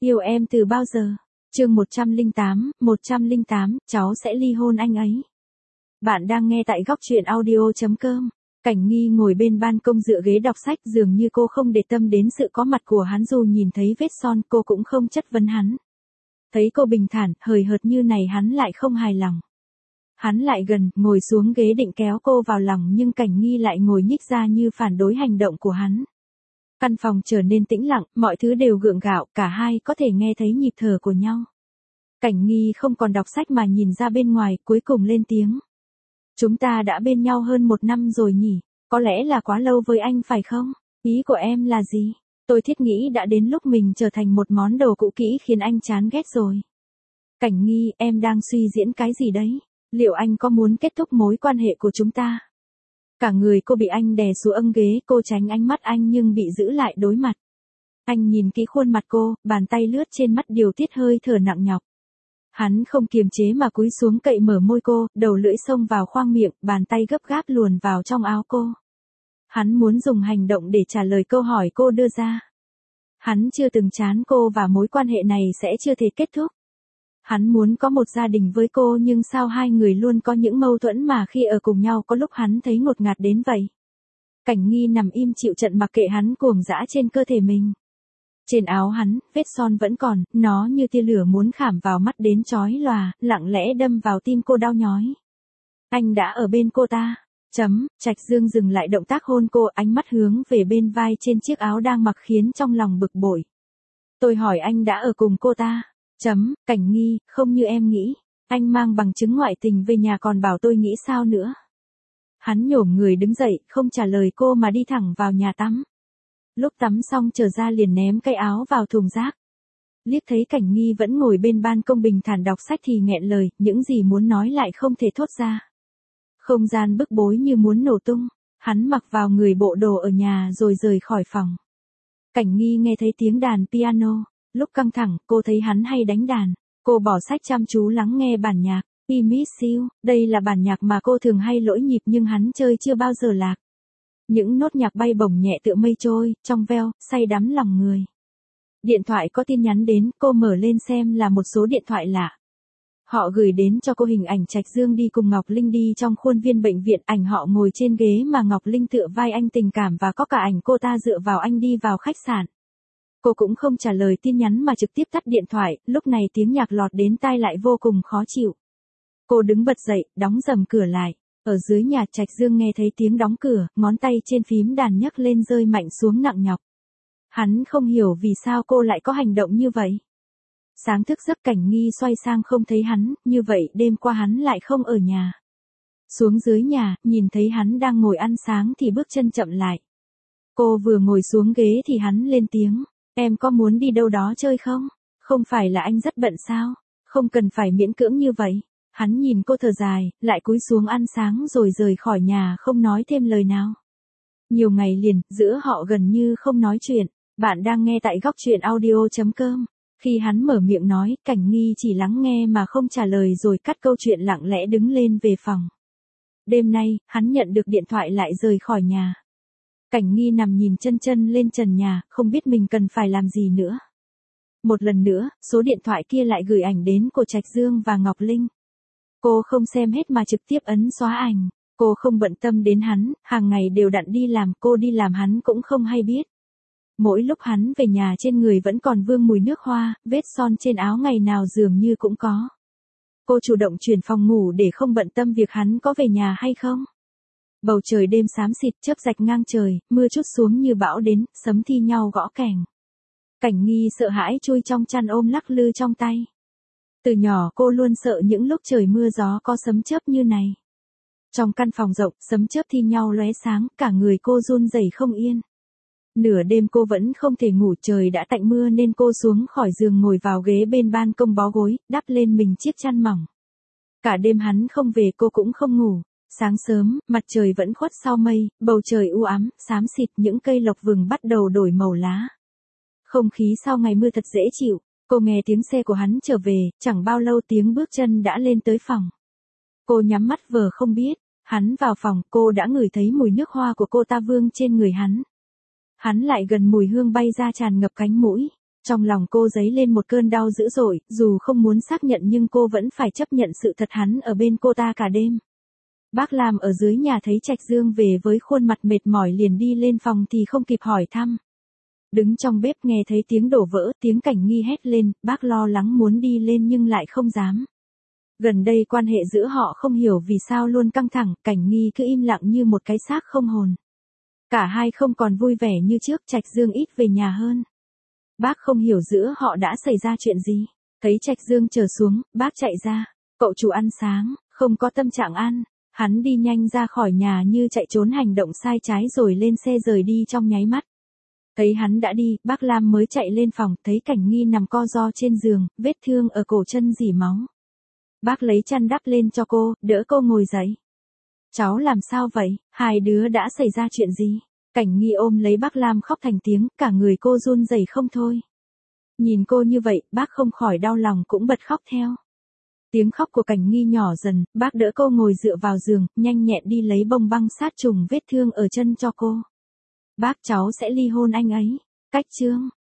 Yêu em từ bao giờ? Chương 108, cháu sẽ ly hôn anh ấy. Bạn đang nghe tại góc truyện audio.com. Cảnh Nghi ngồi bên ban công dựa ghế đọc sách, dường như cô không để tâm đến sự có mặt của hắn, dù nhìn thấy vết son cô cũng không chất vấn hắn. Thấy cô bình thản, hời hợt như này hắn lại không hài lòng. Hắn lại gần, ngồi xuống ghế định kéo cô vào lòng, nhưng Cảnh Nghi lại ngồi nhích ra như phản đối hành động của hắn. Căn phòng trở nên tĩnh lặng, mọi thứ đều gượng gạo, cả hai có thể nghe thấy nhịp thở của nhau. Cảnh Nghi không còn đọc sách mà nhìn ra bên ngoài, cuối cùng lên tiếng. Chúng ta đã bên nhau hơn 1 năm rồi nhỉ, có lẽ là quá lâu với anh phải không? Ý của em là gì? Tôi thiết nghĩ đã đến lúc mình trở thành một món đồ cũ kỹ khiến anh chán ghét rồi. Cảnh Nghi, em đang suy diễn cái gì đấy? Liệu anh có muốn kết thúc mối quan hệ của chúng ta? Cả người cô bị anh đè xuống ghế, cô tránh ánh mắt anh nhưng bị giữ lại đối mặt. Anh nhìn kỹ khuôn mặt cô, bàn tay lướt trên mắt điều tiết hơi thở nặng nhọc. Hắn không kiềm chế mà cúi xuống cậy mở môi cô, đầu lưỡi xông vào khoang miệng, bàn tay gấp gáp luồn vào trong áo cô. Hắn muốn dùng hành động để trả lời câu hỏi cô đưa ra. Hắn chưa từng chán cô và mối quan hệ này sẽ chưa thể kết thúc. Hắn muốn có một gia đình với cô, nhưng sao hai người luôn có những mâu thuẫn mà khi ở cùng nhau có lúc hắn thấy ngột ngạt đến vậy. Cảnh Nghi nằm im chịu trận mặc kệ hắn cuồng dã trên cơ thể mình. Trên áo hắn, vết son vẫn còn, nó như tia lửa muốn khảm vào mắt đến chói lòa, lặng lẽ đâm vào tim cô đau nhói. Anh đã ở bên cô ta. Trạch Dương dừng lại động tác hôn cô, ánh mắt hướng về bên vai trên chiếc áo đang mặc khiến trong lòng bực bội. Tôi hỏi anh đã ở cùng cô ta. Cảnh Nghi, không như em nghĩ. Anh mang bằng chứng ngoại tình về nhà còn bảo tôi nghĩ sao nữa. Hắn nhổm người đứng dậy, không trả lời cô mà đi thẳng vào nhà tắm. Lúc tắm xong trở ra liền ném cái áo vào thùng rác. Liếc thấy Cảnh Nghi vẫn ngồi bên ban công bình thản đọc sách thì nghẹn lời, những gì muốn nói lại không thể thốt ra. Không gian bức bối như muốn nổ tung, hắn mặc vào người bộ đồ ở nhà rồi rời khỏi phòng. Cảnh Nghi nghe thấy tiếng đàn piano, lúc căng thẳng cô thấy hắn hay đánh đàn, cô bỏ sách chăm chú lắng nghe bản nhạc. I Miss You, đây là bản nhạc mà cô thường hay lỗi nhịp nhưng hắn chơi chưa bao giờ lạc. Những nốt nhạc bay bổng nhẹ tựa mây trôi, trong veo, say đắm lòng người. Điện thoại có tin nhắn đến, cô mở lên xem là một số điện thoại lạ. Họ gửi đến cho cô hình ảnh Trạch Dương đi cùng Ngọc Linh đi trong khuôn viên bệnh viện, ảnh họ ngồi trên ghế mà Ngọc Linh tựa vai anh tình cảm và có cả ảnh cô ta dựa vào anh đi vào khách sạn. Cô cũng không trả lời tin nhắn mà trực tiếp tắt điện thoại, lúc này tiếng nhạc lọt đến tai lại vô cùng khó chịu. Cô đứng bật dậy, đóng rầm cửa lại. Ở dưới nhà Trạch Dương nghe thấy tiếng đóng cửa, ngón tay trên phím đàn nhấc lên rơi mạnh xuống nặng nhọc. Hắn không hiểu vì sao cô lại có hành động như vậy. Sáng thức giấc Cảnh Nghi xoay sang không thấy hắn, như vậy đêm qua hắn lại không ở nhà. Xuống dưới nhà, nhìn thấy hắn đang ngồi ăn sáng thì bước chân chậm lại. Cô vừa ngồi xuống ghế thì hắn lên tiếng, em có muốn đi đâu đó chơi không? Không phải là anh rất bận sao? Không cần phải miễn cưỡng như vậy. Hắn nhìn cô thở dài, lại cúi xuống ăn sáng rồi rời khỏi nhà không nói thêm lời nào. Nhiều ngày liền, giữa họ gần như không nói chuyện. Bạn đang nghe tại góc truyện audio.com. Khi hắn mở miệng nói, Cảnh Nghi chỉ lắng nghe mà không trả lời rồi cắt câu chuyện lặng lẽ đứng lên về phòng. Đêm nay, hắn nhận được điện thoại lại rời khỏi nhà. Cảnh Nghi nằm nhìn chân lên trần nhà, không biết mình cần phải làm gì nữa. Một lần nữa, số điện thoại kia lại gửi ảnh đến của Trạch Dương và Ngọc Linh. Cô không xem hết mà trực tiếp ấn xóa ảnh. Cô không bận tâm đến hắn, hàng ngày đều đặn đi làm, cô đi làm hắn cũng không hay biết. Mỗi lúc hắn về nhà trên người vẫn còn vương mùi nước hoa, vết son trên áo ngày nào dường như cũng có. Cô chủ động chuyển phòng ngủ để không bận tâm việc hắn có về nhà hay không. Bầu trời đêm xám xịt, chớp rạch ngang trời, mưa trút xuống như bão đến, sấm thi nhau gõ kèn. Cảnh Nghi sợ hãi chui trong chăn ôm lắc lư trong tay. Từ nhỏ cô luôn sợ những lúc trời mưa gió có sấm chớp như này. Trong căn phòng rộng, sấm chớp thi nhau lóe sáng, cả người cô run rẩy không yên. Nửa đêm cô vẫn không thể ngủ, trời đã tạnh mưa nên cô xuống khỏi giường ngồi vào ghế bên ban công bó gối, đắp lên mình chiếc chăn mỏng. Cả đêm hắn không về cô cũng không ngủ. Sáng sớm, mặt trời vẫn khuất sau mây, bầu trời u ám, xám xịt, những cây lộc vừng bắt đầu đổi màu lá. Không khí sau ngày mưa thật dễ chịu. Cô nghe tiếng xe của hắn trở về, chẳng bao lâu tiếng bước chân đã lên tới phòng. Cô nhắm mắt vờ không biết, hắn vào phòng, cô đã ngửi thấy mùi nước hoa của cô ta vương trên người hắn. Hắn lại gần, mùi hương bay ra tràn ngập cánh mũi. Trong lòng cô dấy lên một cơn đau dữ dội, dù không muốn xác nhận nhưng cô vẫn phải chấp nhận sự thật hắn ở bên cô ta cả đêm. Bác Lam ở dưới nhà thấy Trạch Dương về với khuôn mặt mệt mỏi liền đi lên phòng thì không kịp hỏi thăm. Đứng trong bếp nghe thấy tiếng đổ vỡ, tiếng Cảnh Nghi hét lên, bác lo lắng muốn đi lên nhưng lại không dám. Gần đây quan hệ giữa họ không hiểu vì sao luôn căng thẳng, Cảnh Nghi cứ im lặng như một cái xác không hồn. Cả hai không còn vui vẻ như trước, Trạch Dương ít về nhà hơn. Bác không hiểu giữa họ đã xảy ra chuyện gì. Thấy Trạch Dương trở xuống, bác chạy ra. Cậu chủ ăn sáng, không có tâm trạng ăn. Hắn đi nhanh ra khỏi nhà như chạy trốn hành động sai trái rồi lên xe rời đi trong nháy mắt. Thấy hắn đã đi, bác Lam mới chạy lên phòng, thấy Cảnh Nghi nằm co ro trên giường, vết thương ở cổ chân rỉ máu. Bác lấy chăn đắp lên cho cô, đỡ cô ngồi dậy. Cháu làm sao vậy, hai đứa đã xảy ra chuyện gì? Cảnh Nghi ôm lấy bác Lam khóc thành tiếng, cả người cô run rẩy không thôi. Nhìn cô như vậy, bác không khỏi đau lòng cũng bật khóc theo. Tiếng khóc của Cảnh Nghi nhỏ dần, bác đỡ cô ngồi dựa vào giường, nhanh nhẹn đi lấy bông băng sát trùng vết thương ở chân cho cô. Bác cháu sẽ ly hôn anh ấy. Cách chương